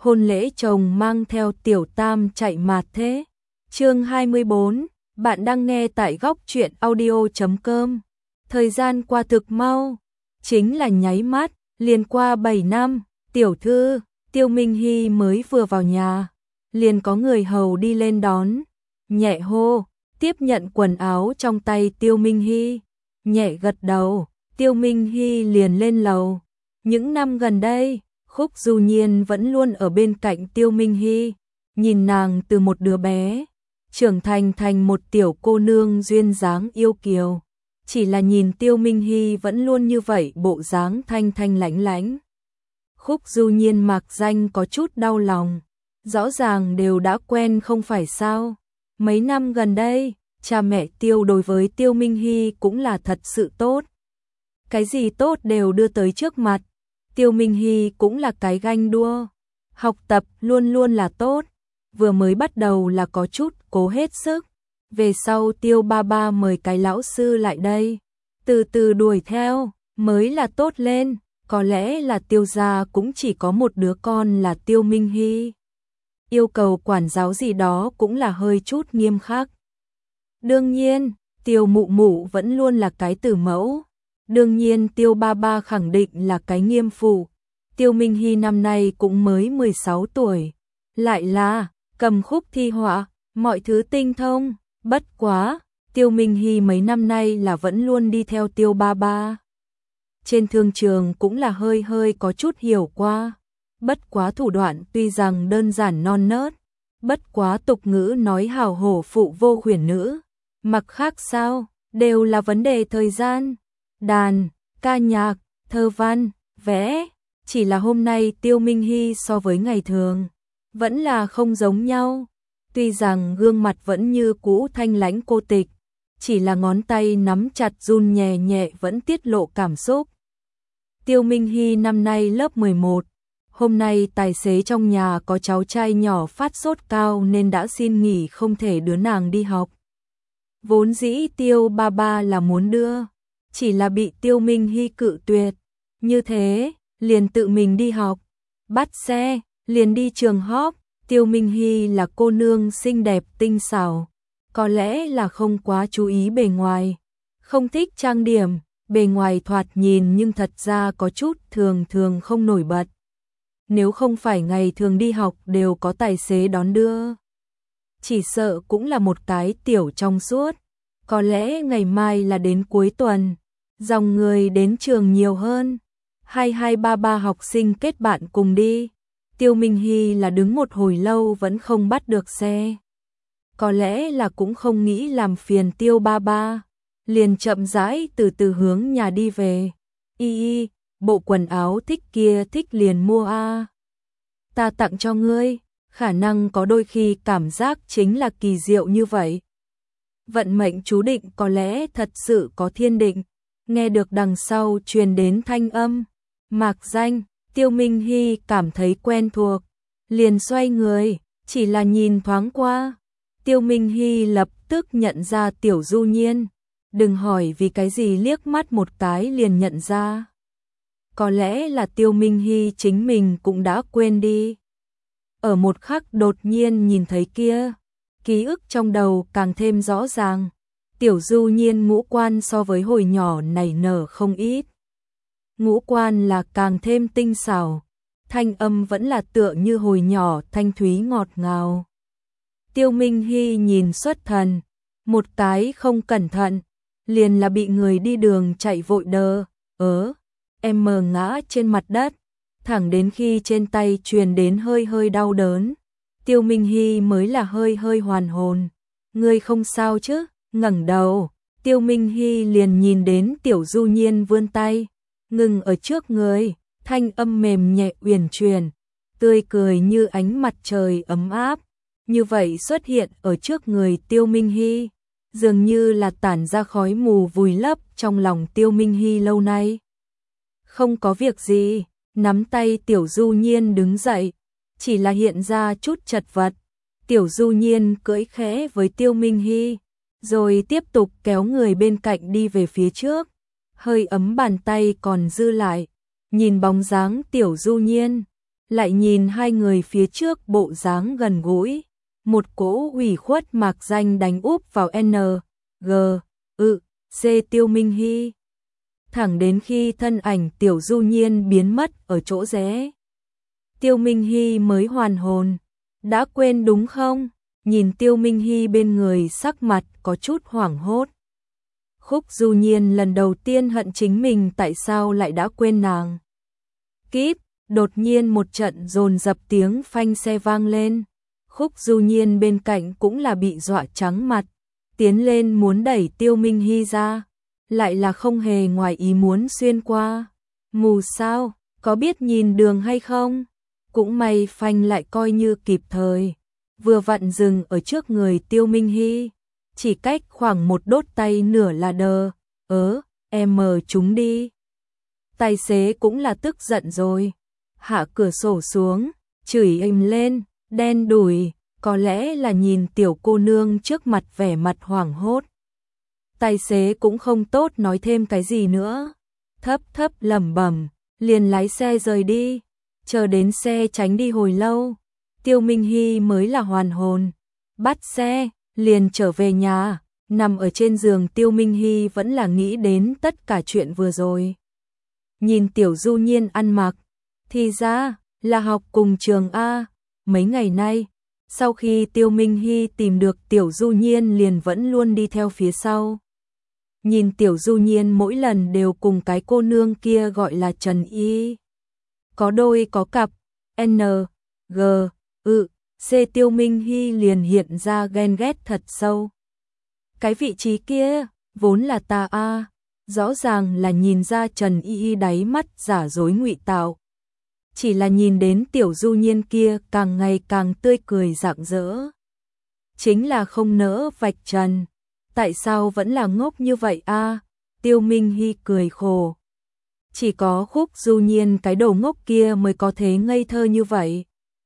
hôn lễ chồng mang theo tiểu tam chạy mạt thế. Chương 24, bạn đang nghe tại góc truyện audio.com. Thời gian qua thực mau, chính là nháy mắt, liền qua 7 năm, tiểu thư, Tiêu Minh Hy mới vừa vào nhà, liền có người hầu đi lên đón, nhẹ hô, tiếp nhận quần áo trong tay Tiêu Minh Hy, nhẹ gật đầu, Tiêu Minh Hy liền lên lầu. Những năm gần đây, Khúc Du Nhiên vẫn luôn ở bên cạnh Tiêu Minh Hy, nhìn nàng từ một đứa bé, trưởng thành thành một tiểu cô nương duyên dáng yêu kiều. Chỉ là nhìn Tiêu Minh Hy vẫn luôn như vậy bộ dáng thanh thanh lãnh lãnh. Khúc Du Nhiên mặc danh có chút đau lòng, rõ ràng đều đã quen không phải sao. Mấy năm gần đây, cha mẹ Tiêu đối với Tiêu Minh Hy cũng là thật sự tốt. Cái gì tốt đều đưa tới trước mặt. Tiêu Minh Hy cũng là cái ganh đua, học tập luôn luôn là tốt, vừa mới bắt đầu là có chút cố hết sức, về sau Tiêu ba ba mời cái lão sư lại đây, từ từ đuổi theo, mới là tốt lên, có lẽ là Tiêu gia cũng chỉ có một đứa con là Tiêu Minh Hy. Yêu cầu quản giáo gì đó cũng là hơi chút nghiêm khắc. Đương nhiên, Tiêu mụ mụ vẫn luôn là cái tử mẫu. Đương nhiên Tiêu ba ba khẳng định là cái nghiêm phụ. Tiêu Minh Hy năm nay cũng mới 16 tuổi. Lại là, cầm khúc thi họa, mọi thứ tinh thông. Bất quá, Tiêu Minh Hy mấy năm nay là vẫn luôn đi theo Tiêu ba ba. Trên thương trường cũng là hơi hơi có chút hiểu qua. Bất quá thủ đoạn tuy rằng đơn giản non nớt. Bất quá tục ngữ nói hào hổ phụ vô khuyển nữ. Mặc khác sao, đều là vấn đề thời gian. Đàn, ca nhạc, thơ văn, vẽ, chỉ là hôm nay Tiêu Minh Hy so với ngày thường, vẫn là không giống nhau. Tuy rằng gương mặt vẫn như cũ thanh lãnh cô tịch, chỉ là ngón tay nắm chặt run nhẹ nhẹ vẫn tiết lộ cảm xúc. Tiêu Minh Hy năm nay lớp 11, hôm nay tài xế trong nhà có cháu trai nhỏ phát sốt cao nên đã xin nghỉ không thể đưa nàng đi học. Vốn dĩ Tiêu ba ba là muốn đưa, chỉ là bị Tiêu Minh Hy cự tuyệt. Như thế, liền tự mình đi học, bắt xe, liền đi trường học. Tiêu Minh Hy là cô nương xinh đẹp tinh xảo, có lẽ là không quá chú ý bề ngoài, không thích trang điểm, bề ngoài thoạt nhìn nhưng thật ra có chút thường thường không nổi bật. Nếu không phải ngày thường đi học đều có tài xế đón đưa, chỉ sợ cũng là một cái tiểu trong suốt. Có lẽ ngày mai là đến cuối tuần, dòng người đến trường nhiều hơn, 2233 học sinh kết bạn cùng đi. Tiêu Minh Hy là đứng một hồi lâu vẫn không bắt được xe. Có lẽ là cũng không nghĩ làm phiền Tiêu ba ba, liền chậm rãi từ từ hướng nhà đi về. Y, bộ quần áo thích kia thích liền mua a. Ta tặng cho ngươi, khả năng có đôi khi cảm giác chính là kỳ diệu như vậy. Vận mệnh chú định có lẽ thật sự có thiên định. Nghe được đằng sau truyền đến thanh âm mạc danh, Tiêu Minh Hy cảm thấy quen thuộc, liền xoay người, chỉ là nhìn thoáng qua. Tiêu Minh Hy lập tức nhận ra Tiểu Du Nhiên, đừng hỏi vì cái gì liếc mắt một cái liền nhận ra. Có lẽ là Tiêu Minh Hy chính mình cũng đã quên đi. Ở một khắc đột nhiên nhìn thấy kia, ký ức trong đầu càng thêm rõ ràng. Tiểu Du Nhiên ngũ quan so với hồi nhỏ nảy nở không ít. Ngũ quan là càng thêm tinh xảo, thanh âm vẫn là tựa như hồi nhỏ thanh thúy ngọt ngào. Tiêu Minh Hy nhìn xuất thần, một cái không cẩn thận, liền là bị người đi đường chạy vội đờ, em mờ ngã trên mặt đất, thẳng đến khi trên tay truyền đến hơi hơi đau đớn. Tiêu Minh Hy mới là hơi hơi hoàn hồn. Ngươi không sao chứ? Ngẩng đầu, Tiêu Minh Hy liền nhìn đến Tiểu Du Nhiên vươn tay, ngừng ở trước người, thanh âm mềm nhẹ uyển chuyển, tươi cười như ánh mặt trời ấm áp, như vậy xuất hiện ở trước người Tiêu Minh Hy, dường như là tản ra khói mù vùi lấp trong lòng Tiêu Minh Hy lâu nay. Không có việc gì, nắm tay Tiểu Du Nhiên đứng dậy, chỉ là hiện ra chút chật vật. Tiểu Du Nhiên cưỡi khẽ với Tiêu Minh Hy, rồi tiếp tục kéo người bên cạnh đi về phía trước, hơi ấm bàn tay còn dư lại, nhìn bóng dáng Tiểu Du Nhiên, lại nhìn hai người phía trước bộ dáng gần gũi, một cỗ ủy khuất mạc danh đánh úp vào G, C Tiêu Minh Hy. Thẳng đến khi thân ảnh Tiểu Du Nhiên biến mất ở chỗ rẽ, Tiêu Minh Hy mới hoàn hồn. Đã quên đúng không? Nhìn Tiêu Minh Hy bên người sắc mặt có chút hoảng hốt. Khúc Du Nhiên lần đầu tiên hận chính mình tại sao lại đã quên nàng. Kíp, đột nhiên một trận dồn dập tiếng phanh xe vang lên. Khúc Du Nhiên bên cạnh cũng là bị dọa trắng mặt, tiến lên muốn đẩy Tiêu Minh Hy ra, lại là không hề ngoài ý muốn xuyên qua. Mù sao, có biết nhìn đường hay không? Cũng may phanh lại coi như kịp thời, vừa vặn dừng ở trước người Tiêu Minh Hy, chỉ cách khoảng một đốt tay nửa là đờ, em mờ chúng đi. Tài xế cũng là tức giận rồi, hạ cửa sổ xuống, chửi ầm lên, đen đủi, có lẽ là nhìn tiểu cô nương trước mặt vẻ mặt hoảng hốt. Tài xế cũng không tốt nói thêm cái gì nữa, thấp thấp lẩm bẩm, liền lái xe rời đi. Chờ đến xe tránh đi hồi lâu, Tiêu Minh Hy mới là hoàn hồn, bắt xe, liền trở về nhà, nằm ở trên giường Tiêu Minh Hy vẫn là nghĩ đến tất cả chuyện vừa rồi. Nhìn Tiểu Du Nhiên ăn mặc, thì ra là học cùng trường A, mấy ngày nay, sau khi Tiêu Minh Hy tìm được Tiểu Du Nhiên liền vẫn luôn đi theo phía sau. Nhìn Tiểu Du Nhiên mỗi lần đều cùng cái cô nương kia gọi là Trần Y. Có đôi có cặp, G, C Tiêu Minh Hy liền hiện ra ghen ghét thật sâu. Cái vị trí kia, vốn là ta A, rõ ràng là nhìn ra Trần Y đáy mắt giả dối ngụy tạo. Chỉ là nhìn đến Tiểu Du Nhiên kia càng ngày càng tươi cười rạng rỡ. Chính là không nỡ vạch trần. Tại sao vẫn là ngốc như vậy A? Tiêu Minh Hy cười khổ. Chỉ có Khúc Du Nhiên cái đầu ngốc kia mới có thể ngây thơ như vậy.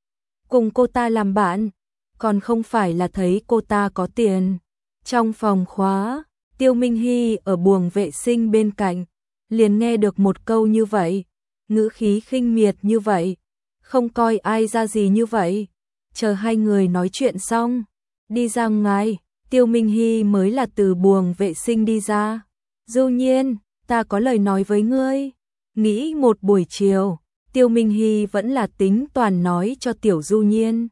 Cùng cô ta làm bạn, còn không phải là thấy cô ta có tiền. Trong phòng khóa, Tiêu Minh Hy ở buồng vệ sinh bên cạnh, liền nghe được một câu như vậy, ngữ khí khinh miệt như vậy, không coi ai ra gì như vậy. Chờ hai người nói chuyện xong, đi ra ngoài, Tiêu Minh Hy mới là từ buồng vệ sinh đi ra. Du Nhiên, ta có lời nói với ngươi. Nghĩ một buổi chiều, Tiêu Minh Hy vẫn là tính toàn nói cho Tiểu Du Nhiên.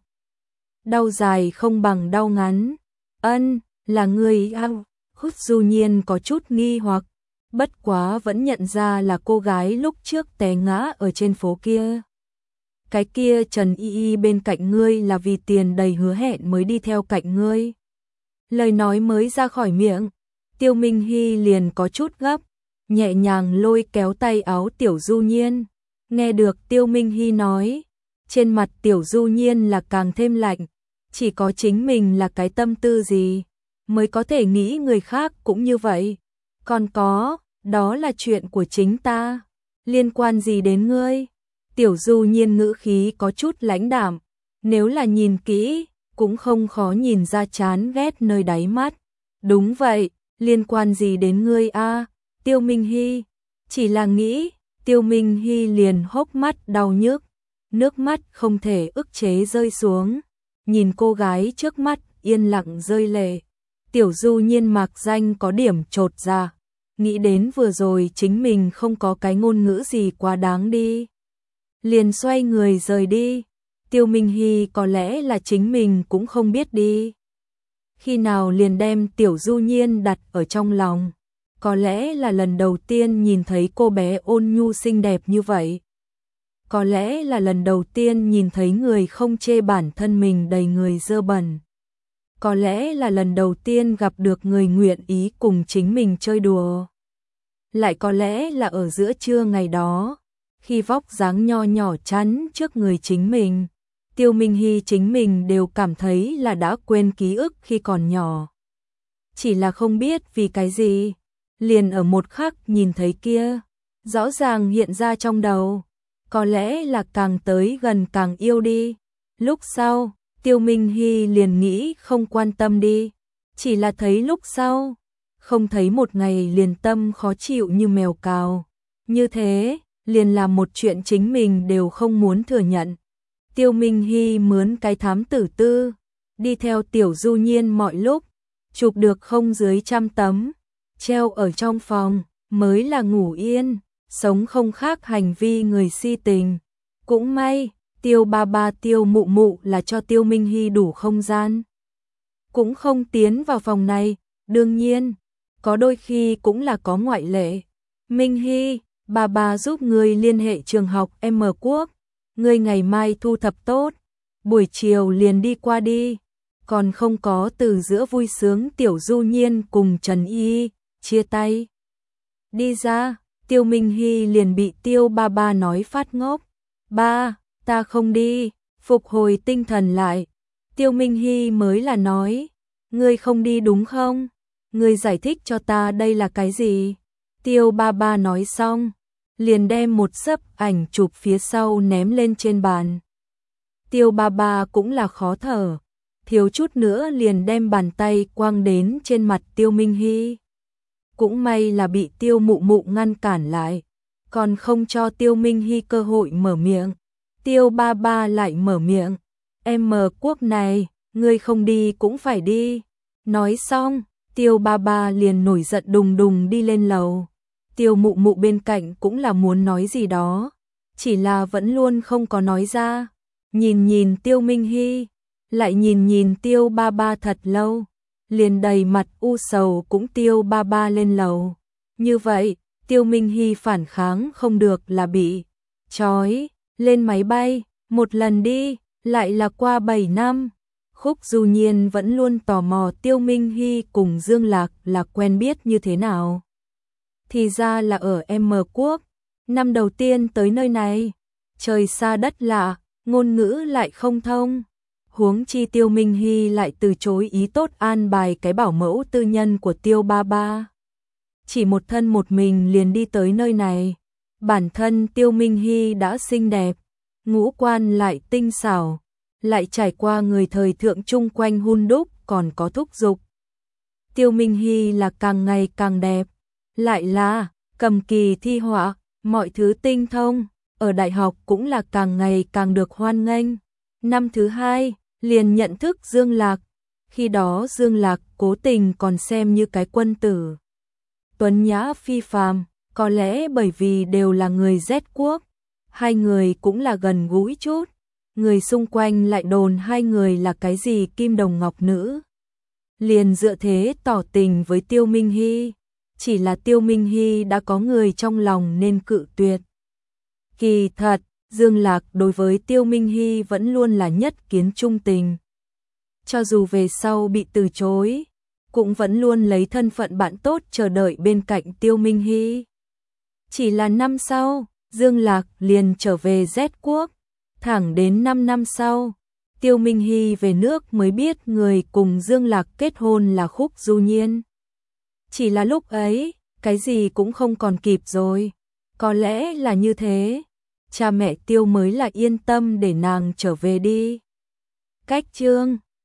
Đau dài không bằng đau ngắn. Ân, là ngươi ao. Khúc Du Nhiên có chút nghi hoặc, bất quá vẫn nhận ra là cô gái lúc trước té ngã ở trên phố kia. Cái kia Trần Y bên cạnh ngươi là vì tiền đầy hứa hẹn mới đi theo cạnh ngươi. Lời nói mới ra khỏi miệng, Tiêu Minh Hy liền có chút gấp, nhẹ nhàng lôi kéo tay áo Tiểu Du Nhiên. Nghe được Tiêu Minh Hy nói, trên mặt Tiểu Du Nhiên là càng thêm lạnh, chỉ có chính mình là cái tâm tư gì, mới có thể nghĩ người khác cũng như vậy. Còn có, đó là chuyện của chính ta, liên quan gì đến ngươi? Tiểu Du Nhiên ngữ khí có chút lãnh đạm, nếu là nhìn kỹ, cũng không khó nhìn ra chán ghét nơi đáy mắt. Đúng vậy, liên quan gì đến ngươi a? Tiêu Minh Hy, chỉ là nghĩ, Tiêu Minh Hy liền hốc mắt đau nhức, nước mắt không thể ức chế rơi xuống, nhìn cô gái trước mắt yên lặng rơi lệ. Tiểu Du Nhiên mạc danh có điểm chột dạ, nghĩ đến vừa rồi chính mình không có cái ngôn ngữ gì quá đáng đi. Liền xoay người rời đi, Tiêu Minh Hy có lẽ là chính mình cũng không biết đi. Khi nào liền đem Tiểu Du Nhiên đặt ở trong lòng, có lẽ là lần đầu tiên nhìn thấy cô bé ôn nhu xinh đẹp như vậy. Có lẽ là lần đầu tiên nhìn thấy người không chê bản thân mình đầy người dơ bẩn. Có lẽ là lần đầu tiên gặp được người nguyện ý cùng chính mình chơi đùa. Lại có lẽ là ở giữa trưa ngày đó, khi vóc dáng nho nhỏ chắn trước người chính mình, Tiêu Minh Hy chính mình đều cảm thấy là đã quên ký ức khi còn nhỏ. Chỉ là không biết vì cái gì, liền ở một khắc nhìn thấy kia, rõ ràng hiện ra trong đầu, có lẽ là càng tới gần càng yêu đi. Lúc sau, Tiêu Minh Hy liền nghĩ không quan tâm đi, chỉ là thấy lúc sau, không thấy một ngày liền tâm khó chịu như mèo cào. Như thế, liền là một chuyện chính mình đều không muốn thừa nhận. Tiêu Minh Hy mướn cái thám tử tư, đi theo Tiểu Du Nhiên mọi lúc, chụp được không dưới 100 tấm, treo ở trong phòng, mới là ngủ yên, sống không khác hành vi người si tình. Cũng may, Tiêu ba ba Tiêu mụ mụ là cho Tiêu Minh Hy đủ không gian. Cũng không tiến vào phòng này, đương nhiên, có đôi khi cũng là có ngoại lệ. Minh Hy, bà bà giúp người liên hệ trường học M Quốc, người ngày mai thu thập tốt, buổi chiều liền đi qua đi. Còn không có từ giữa vui sướng Tiểu Du Nhiên cùng Trần Y chia tay. Đi ra, Tiêu Minh Hy liền bị Tiêu ba ba nói phát ngốc. Ba, ta không đi, phục hồi tinh thần lại. Tiêu Minh Hy mới là nói, ngươi không đi đúng không? Ngươi giải thích cho ta đây là cái gì? Tiêu ba ba nói xong, liền đem một xấp ảnh chụp phía sau ném lên trên bàn. Tiêu ba ba cũng là khó thở, thiếu chút nữa liền đem bàn tay quăng đến trên mặt Tiêu Minh Hy. Cũng may là bị Tiêu mụ mụ ngăn cản lại, còn không cho Tiêu Minh Hy cơ hội mở miệng. Tiêu ba ba lại mở miệng, M Quốc này, ngươi không đi cũng phải đi. Nói xong, Tiêu ba ba liền nổi giận đùng đùng đi lên lầu. Tiêu mụ mụ bên cạnh cũng là muốn nói gì đó, chỉ là vẫn luôn không có nói ra. Nhìn nhìn Tiêu Minh Hy, lại nhìn nhìn Tiêu ba ba thật lâu, liền đầy mặt u sầu cũng Tiêu ba ba lên lầu. Như vậy, Tiêu Minh Hy phản kháng không được là bị trói, lên máy bay, một lần đi, lại là qua 7 năm. Khúc Du Nhiên vẫn luôn tò mò Tiêu Minh Hy cùng Dương Lạc là quen biết như thế nào. Thì ra là ở M Quốc, năm đầu tiên tới nơi này, trời xa đất lạ, ngôn ngữ lại không thông. Huống chi Tiêu Minh Hy lại từ chối ý tốt an bài cái bảo mẫu tư nhân của Tiêu ba ba. Chỉ một thân một mình liền đi tới nơi này. Bản thân Tiêu Minh Hy đã xinh đẹp, ngũ quan lại tinh xảo, lại trải qua người thời thượng chung quanh hun đúc còn có thúc giục. Tiêu Minh Hy là càng ngày càng đẹp, lại là cầm kỳ thi họa, mọi thứ tinh thông, ở đại học cũng là càng ngày càng được hoan nghênh. Năm thứ 2, liền nhận thức Dương Lạc, khi đó Dương Lạc cố tình còn xem như cái quân tử. Tuấn nhã phi phàm, có lẽ bởi vì đều là người Z quốc, hai người cũng là gần gũi chút, người xung quanh lại đồn hai người là cái gì kim đồng ngọc nữ. Liền dựa thế tỏ tình với Tiêu Minh Hy, chỉ là Tiêu Minh Hy đã có người trong lòng nên cự tuyệt. Kỳ thật, Dương Lạc đối với Tiêu Minh Hy vẫn luôn là nhất kiến trung tình. Cho dù về sau bị từ chối, cũng vẫn luôn lấy thân phận bạn tốt chờ đợi bên cạnh Tiêu Minh Hy. Chỉ là năm sau, Dương Lạc liền trở về Z quốc, thẳng đến 5 năm sau, Tiêu Minh Hy về nước mới biết người cùng Dương Lạc kết hôn là Khúc Du Nhiên. Chỉ là lúc ấy, cái gì cũng không còn kịp rồi, có lẽ là như thế, cha mẹ Tiêu mới là yên tâm để nàng trở về đi. Cách chương